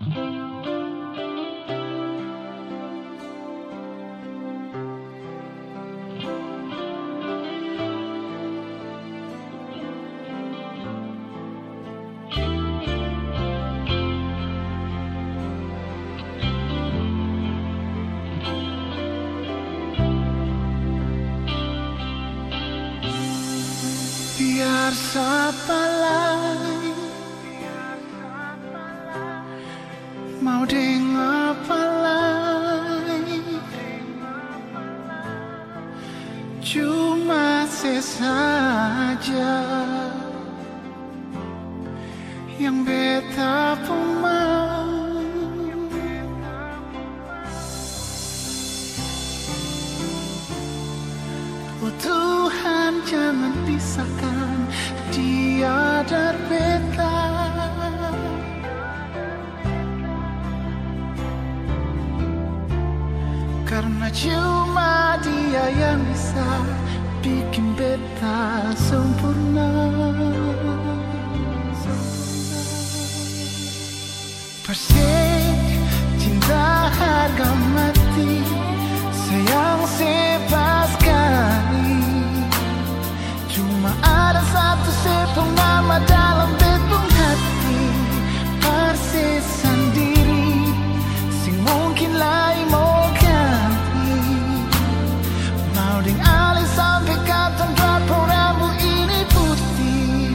Biar siapa lagi mau dengar apa lagi, cuma sesaja yang beta pun mau. Oh Tuhan, jangan pisahkan dia dari beta, karena cuma dia yang bisa bikin beta sempurna. Persik cinta harga mati, sayang sebab sekali, cuma ada satu sepurnama dalam betung hati. Persis sendiri sing mungkin lain mau ganti, mau ding alih sampai kapan berapa rambut ini putih.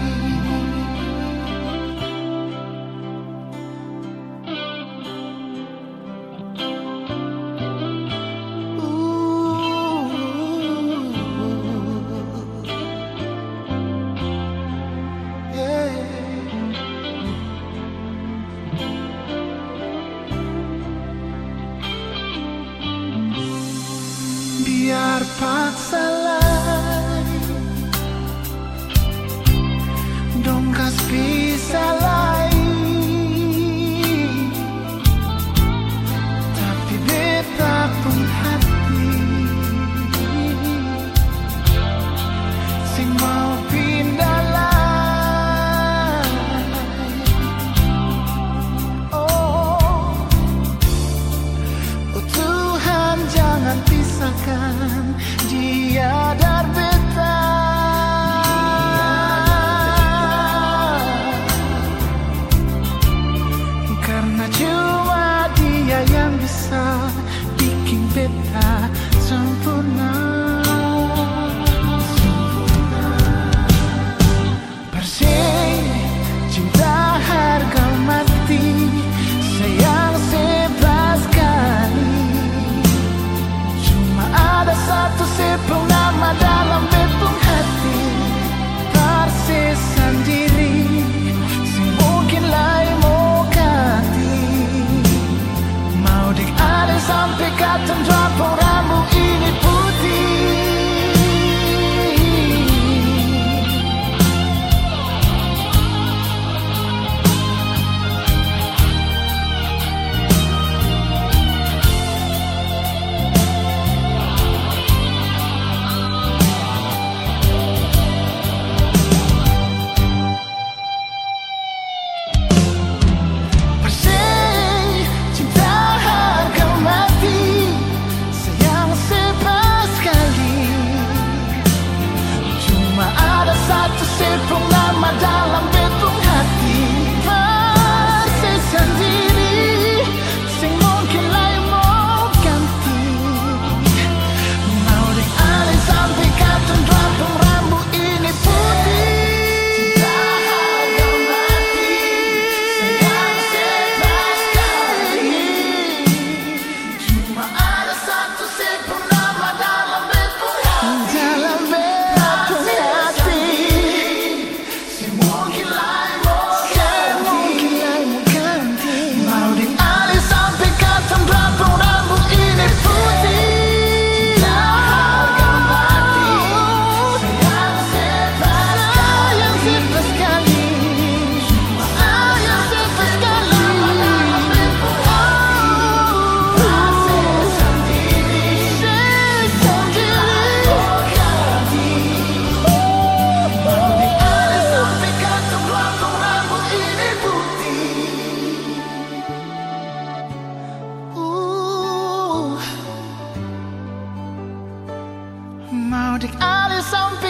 Biar paksa lagi, dong kas bisa lagi, tapi beta pun hati sing mau pindah lagi. Oh Tuhan, jangan pisahkan dia dari beta, karena cuma dia yang bisa bikin beta sempurna. Persik cinta harga mati, sayang sebab sekali, cuma ada satu sepurnama dalam betung hati. Persis sendiri sing mungkin lain mau ganti, mau dik ada sampai kapan berapa adik alih sampai